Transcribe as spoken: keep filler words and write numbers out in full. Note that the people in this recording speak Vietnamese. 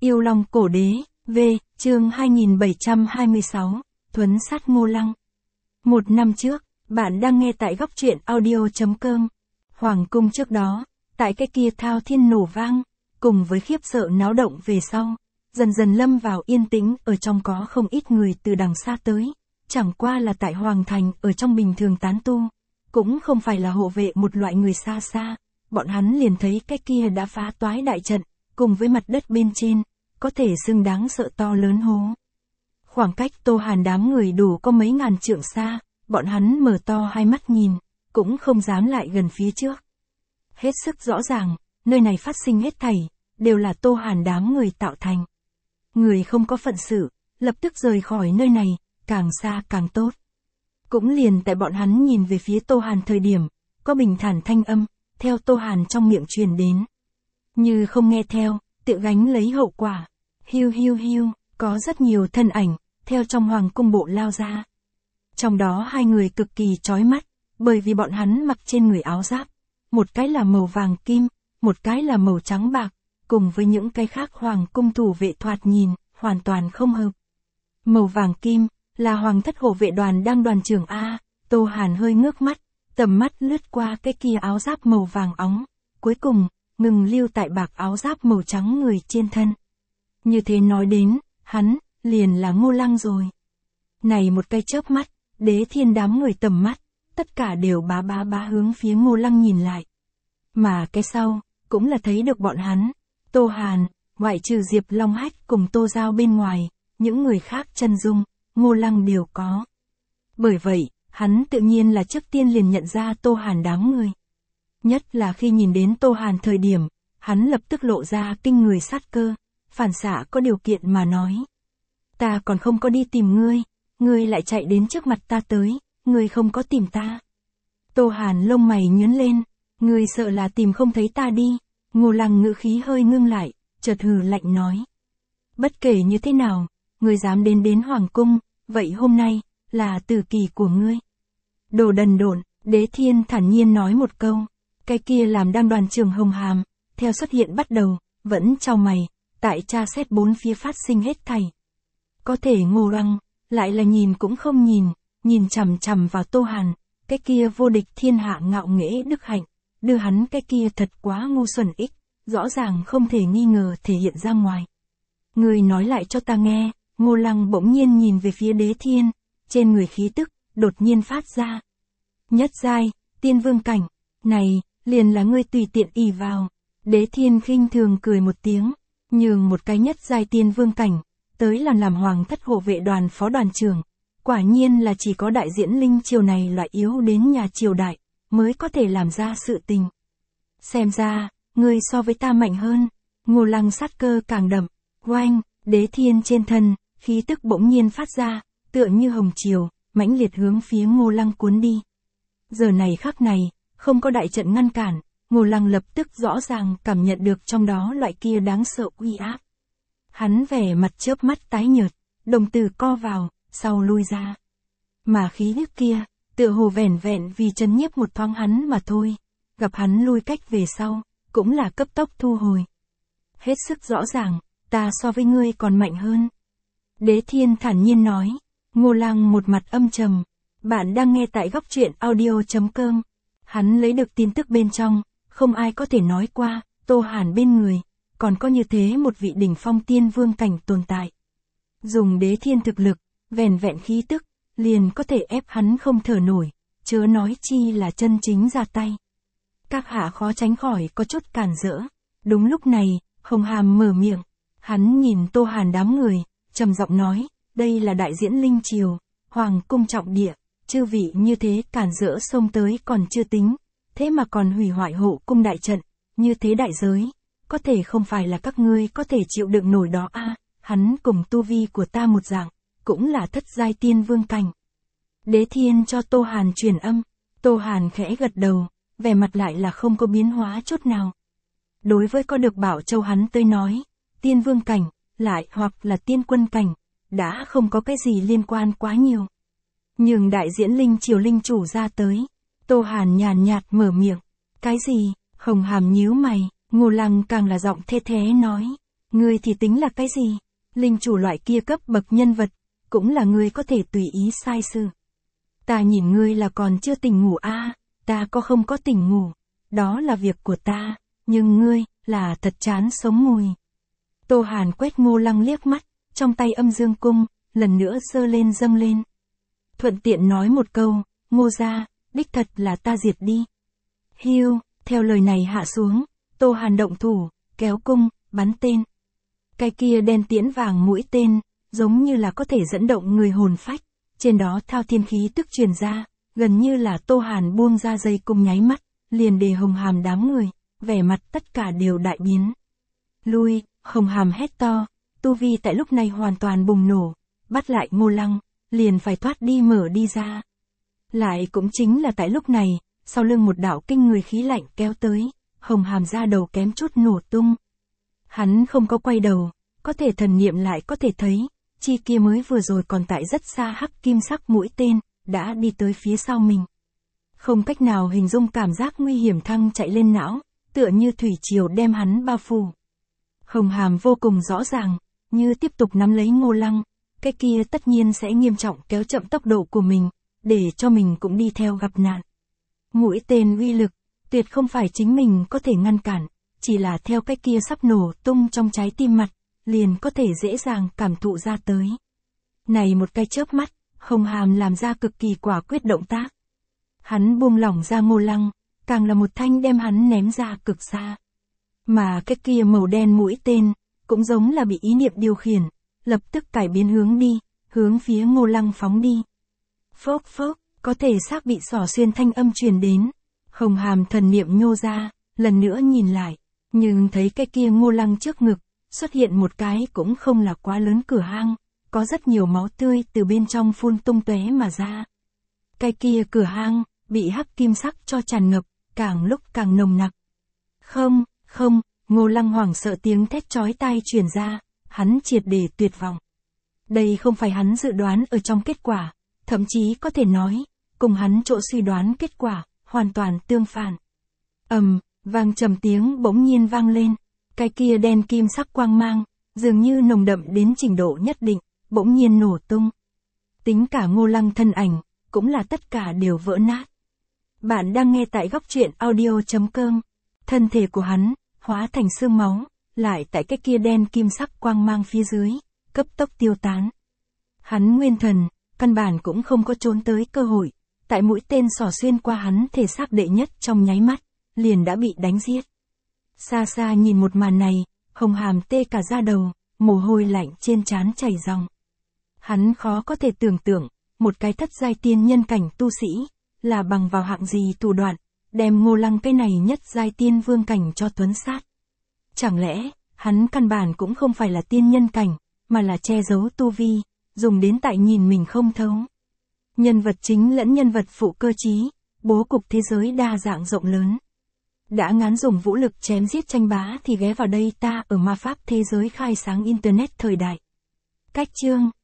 Yêu Long Cổ Đế, V, chương hai nghìn bảy trăm hai mươi sáu, Thuấn sát Ngô Lăng. Một năm trước, bạn đang nghe tại góc truyện audio chấm com. Hoàng cung trước đó, tại cái kia thao thiên nổ vang, cùng với khiếp sợ náo động về sau, dần dần lâm vào yên tĩnh, ở trong có không ít người từ đằng xa tới, chẳng qua là tại Hoàng Thành ở trong bình thường tán tu, cũng không phải là hộ vệ một loại người xa xa, bọn hắn liền thấy cái kia đã phá toái đại trận, cùng với mặt đất bên trên, có thể xưng đáng sợ to lớn hố. Khoảng cách Tô Hàn đám người đủ có mấy ngàn trượng xa, bọn hắn mở to hai mắt nhìn, cũng không dám lại gần phía trước. Hết sức rõ ràng, nơi này phát sinh hết thảy, đều là Tô Hàn đám người tạo thành. Người không có phận sự, lập tức rời khỏi nơi này, càng xa càng tốt. Cũng liền tại bọn hắn nhìn về phía Tô Hàn thời điểm, có bình thản thanh âm, theo Tô Hàn trong miệng truyền đến. Như không nghe theo, tự gánh lấy hậu quả. Hiu hiu hiu, có rất nhiều thân ảnh, theo trong hoàng cung bộ lao ra. Trong đó hai người cực kỳ chói mắt, bởi vì bọn hắn mặc trên người áo giáp. Một cái là màu vàng kim, một cái là màu trắng bạc, cùng với những cái khác hoàng cung thủ vệ thoạt nhìn, hoàn toàn không hợp. Màu vàng kim, là hoàng thất hộ vệ đoàn đang đoàn trưởng A, Tô Hàn hơi ngước mắt, tầm mắt lướt qua cái kia áo giáp màu vàng óng, cuối cùng, ngừng lưu tại bạc áo giáp màu trắng người trên thân. Như thế nói đến, hắn, liền là Ngô Lăng rồi. Này một cái chớp mắt, Đế Thiên đám người tầm mắt, tất cả đều bá bá bá hướng phía Ngô Lăng nhìn lại. Mà cái sau, cũng là thấy được bọn hắn, Tô Hàn, ngoại trừ Diệp Long Hách cùng Tô Giao bên ngoài, những người khác chân dung, Ngô Lăng đều có. Bởi vậy, hắn tự nhiên là trước tiên liền nhận ra Tô Hàn đám người. Nhất là khi nhìn đến Tô Hàn thời điểm, hắn lập tức lộ ra kinh người sát cơ, phản xạ có điều kiện mà nói. Ta còn không có đi tìm ngươi, ngươi lại chạy đến trước mặt ta tới, ngươi không có tìm ta. Tô Hàn lông mày nhướng lên, ngươi sợ là tìm không thấy ta đi. Ngô Lăng ngữ khí hơi ngưng lại, chợt hừ lạnh nói. Bất kể như thế nào, ngươi dám đến đến hoàng cung, vậy hôm nay, là tử kỳ của ngươi. Đồ đần độn, Đế Thiên thản nhiên nói một câu, cái kia làm đang đoàn trưởng Hồng Hàm, theo xuất hiện bắt đầu, vẫn chau mày, tại tra xét bốn phía phát sinh hết thảy. Có thể Ngô Lăng, lại là nhìn cũng không nhìn, nhìn chằm chằm vào Tô Hàn, cái kia vô địch thiên hạ ngạo nghễ đức hạnh, đưa hắn cái kia thật quá ngu xuẩn ích, rõ ràng không thể nghi ngờ thể hiện ra ngoài. Người nói lại cho ta nghe. Ngô Lăng bỗng nhiên nhìn về phía Đế Thiên, trên người khí tức, đột nhiên phát ra. Nhất giai, tiên vương cảnh, này, liền là ngươi tùy tiện ỷ vào. Đế Thiên khinh thường cười một tiếng, nhường một cái nhất giai tiên vương cảnh, tới là làm hoàng thất hộ vệ đoàn phó đoàn trưởng. Quả nhiên là chỉ có đại diễn linh triều này loại yếu đến nhà triều đại, mới có thể làm ra sự tình. Xem ra, ngươi so với ta mạnh hơn. Ngô Lăng sát cơ càng đậm, oanh, Đế Thiên trên thân, khí tức bỗng nhiên phát ra, tựa như hồng triều, mãnh liệt hướng phía Ngô Lăng cuốn đi. Giờ này khắc này, không có đại trận ngăn cản, Ngô Lăng lập tức rõ ràng cảm nhận được trong đó loại kia đáng sợ uy áp. Hắn vẻ mặt chớp mắt tái nhợt, đồng tử co vào, sau lui ra. Mà khí tức kia, tựa hồ vẻn vẹn vì trấn nhiếp một thoáng hắn mà thôi, gặp hắn lui cách về sau, cũng là cấp tốc thu hồi. Hết sức rõ ràng, ta so với ngươi còn mạnh hơn. Đế Thiên thản nhiên nói. Ngô Lăng một mặt âm trầm. Bạn đang nghe tại góc truyện audio chấm com. Hắn lấy được tin tức bên trong, không ai có thể nói qua, Tô Hàn bên người, còn có như thế một vị đỉnh phong tiên vương cảnh tồn tại. Dùng Đế Thiên thực lực, vẻn vẹn khí tức, liền có thể ép hắn không thở nổi, chớ nói chi là chân chính ra tay. Các hạ khó tránh khỏi có chút cản rỡ. Đúng lúc này, Hồng Hàm mở miệng, hắn nhìn Tô Hàn đám người, trầm giọng nói, đây là đại diễn linh triều, hoàng cung trọng địa, chư vị như thế cản rỡ xông tới còn chưa tính, thế mà còn hủy hoại hộ cung đại trận, như thế đại giới, có thể không phải là các ngươi có thể chịu đựng nổi đó a. À, hắn cùng tu vi của ta một dạng, cũng là thất giai tiên vương cảnh. Đế Thiên cho Tô Hàn truyền âm, Tô Hàn khẽ gật đầu, vẻ mặt lại là không có biến hóa chút nào. Đối với có được Bảo Châu hắn tới nói, tiên vương cảnh, lại hoặc là tiên quân cảnh, đã không có cái gì liên quan quá nhiều. Nhưng đại diễn linh triều linh chủ ra tới, Tô Hàn nhàn nhạt mở miệng, cái gì? Hồng Hàm nhíu mày, Ngô Lăng càng là giọng thê thế nói, Ngươi thì tính là cái gì? Linh chủ loại kia cấp bậc nhân vật, cũng là ngươi có thể tùy ý sai sự. Ta nhìn ngươi là còn chưa tỉnh ngủ a, à, ta có không có tỉnh ngủ, đó là việc của ta, nhưng ngươi, là thật chán sống mùi. Tô Hàn quét Ngô Lăng liếc mắt, trong tay âm dương cung, lần nữa giơ lên dâng lên. Thuận tiện nói một câu, Ngô gia, đích thật là ta diệt đi. Hiu, theo lời này hạ xuống, Tô Hàn động thủ, kéo cung, bắn tên. Cái kia đen tiễn vàng mũi tên, giống như là có thể dẫn động người hồn phách, trên đó thao thiên khí tức truyền ra, gần như là Tô Hàn buông ra dây cung nháy mắt, liền để Hồng Hàm đám người, vẻ mặt tất cả đều đại biến. Lui, Hồng Hàm hét to, tu vi tại lúc này hoàn toàn bùng nổ, bắt lại Ngô Lăng, liền phải thoát đi mở đi ra. Lại cũng chính là tại lúc này, sau lưng một đạo kinh người khí lạnh kéo tới, Hồng Hàm ra đầu kém chút nổ tung. Hắn không có quay đầu, có thể thần niệm lại có thể thấy, chi kia mới vừa rồi còn tại rất xa hắc kim sắc mũi tên, đã đi tới phía sau mình. Không cách nào hình dung cảm giác nguy hiểm thăng chạy lên não, tựa như thủy triều đem hắn bao phủ. Hồng Hàm vô cùng rõ ràng, như tiếp tục nắm lấy Ngô Lăng, cái kia tất nhiên sẽ nghiêm trọng kéo chậm tốc độ của mình, để cho mình cũng đi theo gặp nạn. Mũi tên uy lực, tuyệt không phải chính mình có thể ngăn cản, chỉ là theo cái kia sắp nổ tung trong trái tim mặt, liền có thể dễ dàng cảm thụ ra tới. Này một cái chớp mắt, Hồng Hàm làm ra cực kỳ quả quyết động tác. Hắn buông lỏng ra Ngô Lăng, càng là một thanh đem hắn ném ra cực xa. Mà cái kia màu đen mũi tên, cũng giống là bị ý niệm điều khiển, lập tức cải biến hướng đi, hướng phía Ngô Lăng phóng đi. Phốc phốc, có thể xác bị xỏ xuyên thanh âm truyền đến. Hồng Hàm thần niệm nhô ra, lần nữa nhìn lại, nhưng thấy cái kia Ngô Lăng trước ngực, xuất hiện một cái cũng không là quá lớn cửa hang, có rất nhiều máu tươi từ bên trong phun tung tóe mà ra. Cái kia cửa hang, bị hắc kim sắc cho tràn ngập, càng lúc càng nồng nặc. Không, không, Ngô Lăng hoảng sợ tiếng thét chói tai truyền ra, hắn triệt để tuyệt vọng. Đây không phải hắn dự đoán ở trong kết quả, thậm chí có thể nói, cùng hắn chỗ suy đoán kết quả, hoàn toàn tương phản. Ầm, vang trầm tiếng bỗng nhiên vang lên, cái kia đen kim sắc quang mang, dường như nồng đậm đến trình độ nhất định, bỗng nhiên nổ tung. Tính cả Ngô Lăng thân ảnh, cũng là tất cả đều vỡ nát. Bạn đang nghe tại góc truyện audio chấm com, thân thể của hắn, hóa thành xương máu, lại tại cái kia đen kim sắc quang mang phía dưới, cấp tốc tiêu tán. Hắn nguyên thần, căn bản cũng không có trốn tới cơ hội, tại mũi tên xỏ xuyên qua hắn thể xác đệ nhất trong nháy mắt, liền đã bị đánh giết. Xa xa nhìn một màn này, Hồng Hàm tê cả da đầu, mồ hôi lạnh trên trán chảy ròng. Hắn khó có thể tưởng tượng, một cái thất giai tiên nhân cảnh tu sĩ, là bằng vào hạng gì thủ đoạn, đem Ngô Lăng cái này nhất giai tiên vương cảnh cho tuấn sát. Chẳng lẽ, hắn căn bản cũng không phải là tiên nhân cảnh, mà là che giấu tu vi, dùng đến tại nhìn mình không thấu. Nhân vật chính lẫn nhân vật phụ cơ trí, bố cục thế giới đa dạng rộng lớn. Đã ngán dùng vũ lực chém giết tranh bá thì ghé vào đây ta ở ma pháp thế giới khai sáng internet thời đại. Cách chương